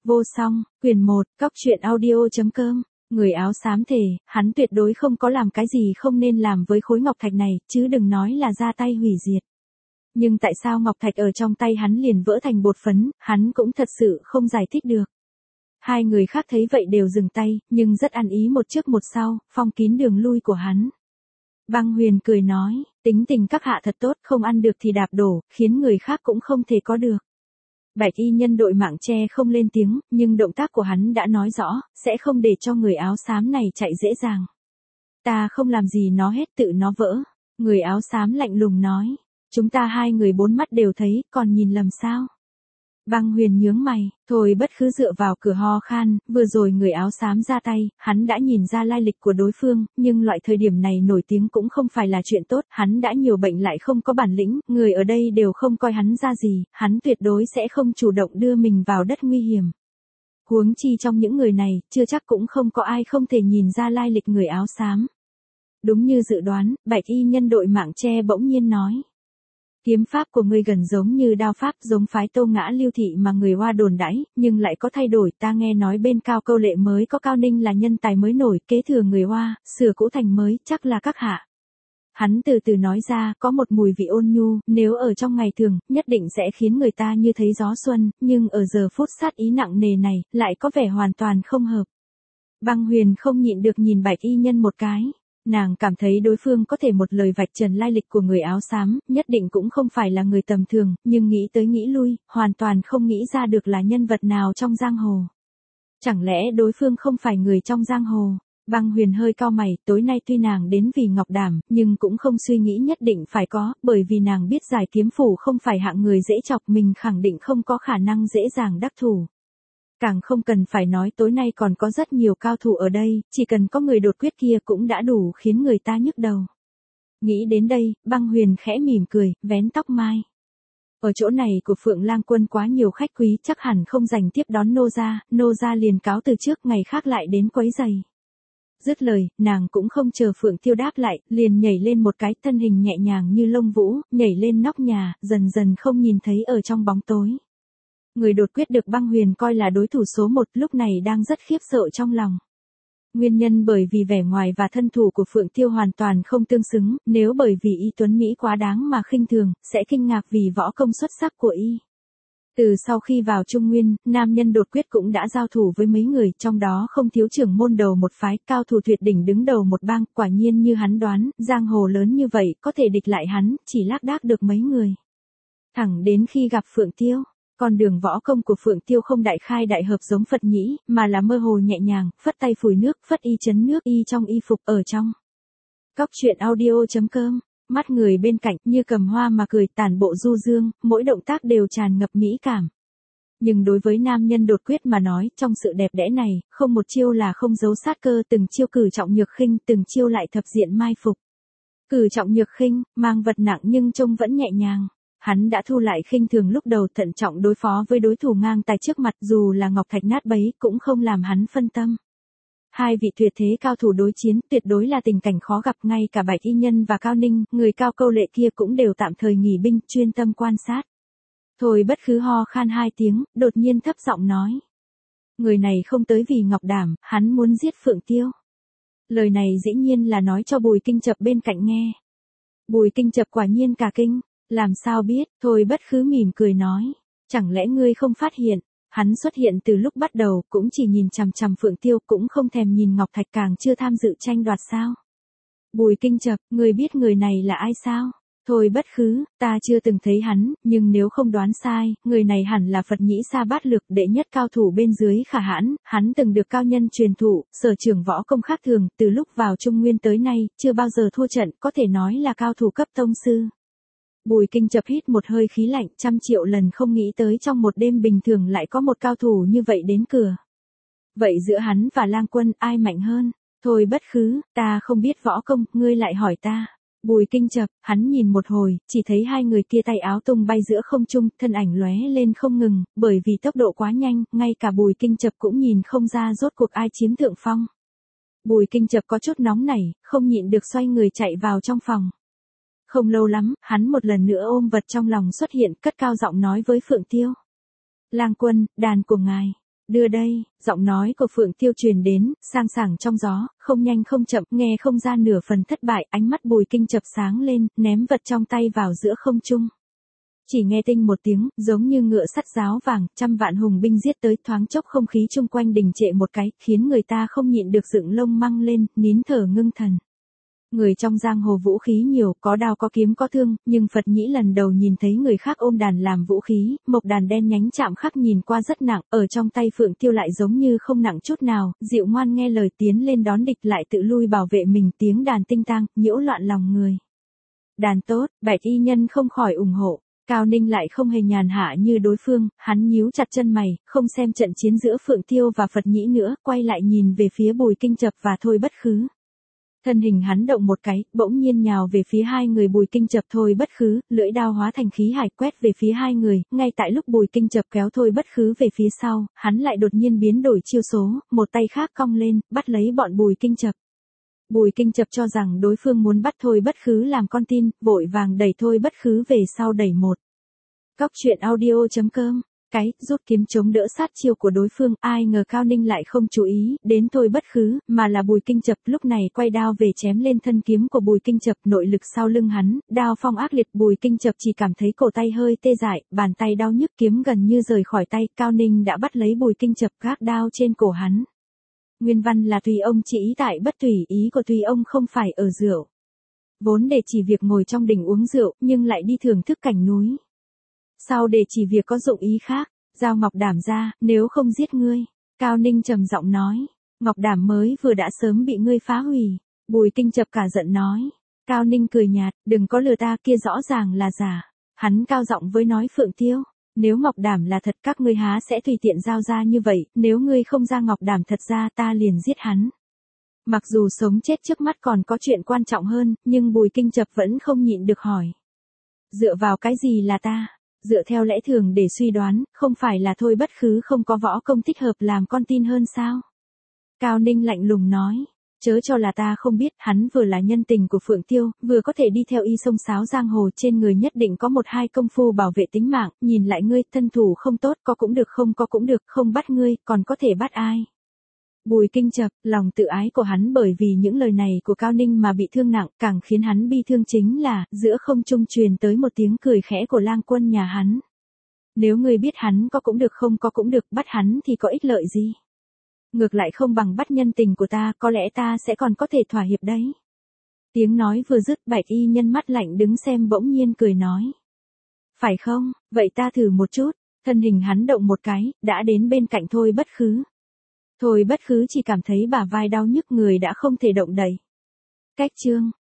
Vô song, quyển 1, cóc truyện audio.com. Người áo xám thề, hắn tuyệt đối không có làm cái gì không nên làm với khối ngọc thạch này, chứ đừng nói là ra tay hủy diệt. Nhưng tại sao ngọc thạch ở trong tay hắn liền vỡ thành bột phấn, hắn cũng thật sự không giải thích được. Hai người khác thấy vậy đều dừng tay, nhưng rất ăn ý một trước một sau, phong kín đường lui của hắn. Băng Huyền cười nói, tính tình các hạ thật tốt, không ăn được thì đạp đổ, khiến người khác cũng không thể có được. Bạch y nhân đội mạng che không lên tiếng, nhưng động tác của hắn đã nói rõ, sẽ không để cho người áo xám này chạy dễ dàng. Ta không làm gì nó hết, tự nó vỡ. Người áo xám lạnh lùng nói, chúng ta hai người bốn mắt đều thấy, còn nhìn lầm sao? Băng Huyền nhướng mày, thôi bất cứ dựa vào cửa ho khan, vừa rồi người áo xám ra tay, hắn đã nhìn ra lai lịch của đối phương, nhưng loại thời điểm này nổi tiếng cũng không phải là chuyện tốt, hắn đã nhiều bệnh lại không có bản lĩnh, người ở đây đều không coi hắn ra gì, hắn tuyệt đối sẽ không chủ động đưa mình vào đất nguy hiểm. Huống chi trong những người này, chưa chắc cũng không có ai không thể nhìn ra lai lịch người áo xám. Đúng như dự đoán, bạch y nhân đội mạng che bỗng nhiên nói. Kiếm pháp của ngươi gần giống như đao pháp, giống phái Tô Ngã Lưu Thị mà người Hoa đồn đãi, nhưng lại có thay đổi, ta nghe nói bên Cao Câu Lệ mới có Cao Ninh là nhân tài mới nổi, kế thừa người Hoa, sửa cũ thành mới, chắc là các hạ. Hắn từ từ nói ra, có một mùi vị ôn nhu, nếu ở trong ngày thường, nhất định sẽ khiến người ta như thấy gió xuân, nhưng ở giờ phút sát ý nặng nề này, lại có vẻ hoàn toàn không hợp. Băng Huyền không nhịn được nhìn bạch y nhân một cái. Nàng cảm thấy đối phương có thể một lời vạch trần lai lịch của người áo xám, nhất định cũng không phải là người tầm thường, nhưng nghĩ tới nghĩ lui, hoàn toàn không nghĩ ra được là nhân vật nào trong giang hồ. Chẳng lẽ đối phương không phải người trong giang hồ? Băng Huyền hơi cau mày, tối nay tuy nàng đến vì Ngọc Đảm, nhưng cũng không suy nghĩ nhất định phải có, bởi vì nàng biết Giải Kiếm Phủ không phải hạng người dễ chọc, mình khẳng định không có khả năng dễ dàng đắc thủ. Càng không cần phải nói tối nay còn có rất nhiều cao thủ ở đây, chỉ cần có người đột quyết kia cũng đã đủ khiến người ta nhức đầu. Nghĩ đến đây, Băng Huyền khẽ mỉm cười, vén tóc mai. Ở chỗ này của Phượng Lang Quân quá nhiều khách quý, chắc hẳn không dành tiếp đón nô gia liền cáo từ trước, ngày khác lại đến quấy giày. Dứt lời, nàng cũng không chờ Phượng Tiêu đáp lại, liền nhảy lên một cái, thân hình nhẹ nhàng như lông vũ, nhảy lên nóc nhà, dần dần không nhìn thấy ở trong bóng tối. Người đột quyết được Băng Huyền coi là đối thủ số 1 lúc này đang rất khiếp sợ trong lòng. Nguyên nhân bởi vì vẻ ngoài và thân thủ của Phượng Tiêu hoàn toàn không tương xứng, nếu bởi vì y tuấn Mỹ quá đáng mà khinh thường, sẽ kinh ngạc vì võ công xuất sắc của y. Từ sau khi vào Trung Nguyên, nam nhân đột quyết cũng đã giao thủ với mấy người, trong đó không thiếu trưởng môn đầu một phái, cao thủ tuyệt đỉnh đứng đầu một bang, quả nhiên như hắn đoán, giang hồ lớn như vậy, có thể địch lại hắn, chỉ lác đác được mấy người. Thẳng đến khi gặp Phượng Tiêu. Con đường võ công của Phượng Tiêu không đại khai đại hợp giống Phật Nhĩ, mà là mơ hồ nhẹ nhàng, phất tay phủi nước, phất y chấn nước y trong y phục ở trong. cóc truyện audio.com, mắt người bên cạnh như cầm hoa mà cười, tản bộ du dương, mỗi động tác đều tràn ngập mỹ cảm. Nhưng đối với nam nhân đột quyết mà nói, trong sự đẹp đẽ này, không một chiêu là không giấu sát cơ, từng chiêu cử trọng nhược khinh, từng chiêu lại thập diện mai phục. Cử trọng nhược khinh, mang vật nặng nhưng trông vẫn nhẹ nhàng. Hắn đã thu lại khinh thường lúc đầu, thận trọng đối phó với đối thủ ngang tài trước mặt, dù là ngọc thạch nát bấy cũng không làm hắn phân tâm. Hai vị tuyệt thế cao thủ đối chiến, tuyệt đối là tình cảnh khó gặp, ngay cả Bạch y nhân và Cao Ninh, người Cao Câu Lệ kia cũng đều tạm thời nghỉ binh, chuyên tâm quan sát. Thôi bất cứ ho khan 2 tiếng, đột nhiên thấp giọng nói. Người này không tới vì Ngọc Đảm, hắn muốn giết Phượng Tiêu. Lời này dĩ nhiên là nói cho Bùi Kinh Chập bên cạnh nghe. Bùi Kinh Chập quả nhiên cả kinh. Làm sao biết, thôi bất cứ mỉm cười nói. Chẳng lẽ ngươi không phát hiện, hắn xuất hiện từ lúc bắt đầu cũng chỉ nhìn chằm chằm Phượng Tiêu, cũng không thèm nhìn Ngọc Thạch, càng chưa tham dự tranh đoạt sao? Bùi Kinh Chập, ngươi biết người này là ai sao? Thôi bất cứ, ta chưa từng thấy hắn, nhưng nếu không đoán sai, người này hẳn là Phật Nhĩ Sa Bát Lược, đệ nhất cao thủ bên dưới Khả Hãn, hắn từng được cao nhân truyền thụ, sở trường võ công khác thường, từ lúc vào Trung Nguyên tới nay, chưa bao giờ thua trận, có thể nói là cao thủ cấp tông sư. Bùi Kinh Chập hít một hơi khí lạnh, 100.000.000 lần không nghĩ tới trong một đêm bình thường lại có một cao thủ như vậy đến cửa. Vậy giữa hắn và Lang Quân ai mạnh hơn? Thôi bất cứ, ta không biết võ công, ngươi lại hỏi ta. Bùi Kinh Chập, hắn nhìn một hồi, chỉ thấy hai người kia tay áo tung bay giữa không trung, thân ảnh lóe lên không ngừng, bởi vì tốc độ quá nhanh, ngay cả Bùi Kinh Chập cũng nhìn không ra rốt cuộc ai chiếm thượng phong. Bùi Kinh Chập có chút nóng nảy, không nhịn được xoay người chạy vào trong phòng. Không lâu lắm, hắn một lần nữa ôm vật trong lòng xuất hiện, cất cao giọng nói với Phượng Tiêu. Lang Quân, đàn của ngài. Đưa đây, giọng nói của Phượng Tiêu truyền đến, sang sảng trong gió, không nhanh không chậm, nghe không ra nửa phần thất bại, ánh mắt Bùi Kinh chập sáng lên, ném vật trong tay vào giữa không trung. Chỉ nghe tinh một tiếng, giống như ngựa sắt giáo vàng, trăm vạn hùng binh giết tới, thoáng chốc không khí chung quanh đình trệ một cái, khiến người ta không nhịn được dựng lông măng lên, nín thở ngưng thần. Người trong giang hồ vũ khí nhiều, có đao có kiếm có thương, nhưng Phật Nhĩ lần đầu nhìn thấy người khác ôm đàn làm vũ khí, mộc đàn đen nhánh chạm khắc nhìn qua rất nặng, ở trong tay Phượng Tiêu lại giống như không nặng chút nào, dịu ngoan nghe lời tiến lên đón địch lại tự lui bảo vệ mình, tiếng đàn tinh tang, nhiễu loạn lòng người. Đàn tốt, Bạch y nhân không khỏi ủng hộ. Cao Ninh lại không hề nhàn hạ như đối phương, hắn nhíu chặt chân mày, không xem trận chiến giữa Phượng Tiêu và Phật Nhĩ nữa, quay lại nhìn về phía Bùi Kinh chập và Thôi Bất Khứ. Thân hình hắn động một cái, bỗng nhiên nhào về phía hai người Bùi Kinh chập Thôi Bất Khứ, lưỡi đao hóa thành khí hải quét về phía hai người, ngay tại lúc Bùi Kinh chập kéo Thôi Bất Khứ về phía sau, hắn lại đột nhiên biến đổi chiêu số, một tay khác cong lên, bắt lấy bọn Bùi Kinh chập. Bùi Kinh chập cho rằng đối phương muốn bắt Thôi Bất Khứ làm con tin, vội vàng đẩy Thôi Bất Khứ về sau đẩy một. Cóc truyện audio.com, rút kiếm chống đỡ sát chiêu của đối phương, ai ngờ Cao Ninh lại không chú ý đến Thôi Bất Khứ, mà là Bùi Kinh chập, lúc này quay đao về chém lên thân kiếm của Bùi Kinh chập, nội lực sau lưng hắn, đao phong ác liệt, Bùi Kinh chập chỉ cảm thấy cổ tay hơi tê dại, bàn tay đau nhức, kiếm gần như rời khỏi tay, Cao Ninh đã bắt lấy Bùi Kinh chập, gác đao trên cổ hắn. Nguyên văn là tùy ông chỉ ý tại bất tùy, ý của tùy ông không phải ở rượu. Vốn để chỉ việc ngồi trong đình uống rượu, nhưng lại đi thưởng thức cảnh núi. Sau để chỉ việc có dụng ý khác, giao Ngọc Đảm ra, nếu không giết ngươi. Cao Ninh trầm giọng nói, Ngọc Đảm mới vừa đã sớm bị ngươi phá hủy. Bùi Kinh chập cả giận nói. Cao Ninh cười nhạt, đừng có lừa ta, kia rõ ràng là giả. Hắn cao giọng với nói Phượng Tiêu, nếu Ngọc Đảm là thật các ngươi há sẽ tùy tiện giao ra như vậy, nếu ngươi không ra Ngọc Đảm thật ra ta liền giết hắn. Mặc dù sống chết trước mắt còn có chuyện quan trọng hơn, nhưng Bùi Kinh chập vẫn không nhịn được hỏi. Dựa vào cái gì là ta? Dựa theo lẽ thường để suy đoán, không phải là Thôi Bất Khứ không có võ công thích hợp làm con tin hơn sao? Cao Ninh lạnh lùng nói, chớ cho là ta không biết, hắn vừa là nhân tình của Phượng Tiêu, vừa có thể đi theo y sông sáo giang hồ, trên người nhất định có một hai công phu bảo vệ tính mạng, nhìn lại ngươi, thân thủ không tốt, có cũng được không có cũng được, không bắt ngươi, còn có thể bắt ai? Bùi Kinh chập, lòng tự ái của hắn bởi vì những lời này của Cao Ninh mà bị thương nặng, càng khiến hắn bi thương chính là, giữa không trung truyền tới một tiếng cười khẽ của lang quân nhà hắn. Nếu ngươi biết hắn có cũng được không có cũng được, bắt hắn thì có ích lợi gì? Ngược lại không bằng bắt nhân tình của ta, có lẽ ta sẽ còn có thể thỏa hiệp đấy. Tiếng nói vừa dứt, Bạch y nhân mắt lạnh đứng xem bỗng nhiên cười nói. Phải không, vậy ta thử một chút, thân hình hắn động một cái, đã đến bên cạnh Thôi Bất Khứ. Thôi Bất Khứ chỉ cảm thấy bả vai đau nhức, người đã không thể động đậy. Cách chương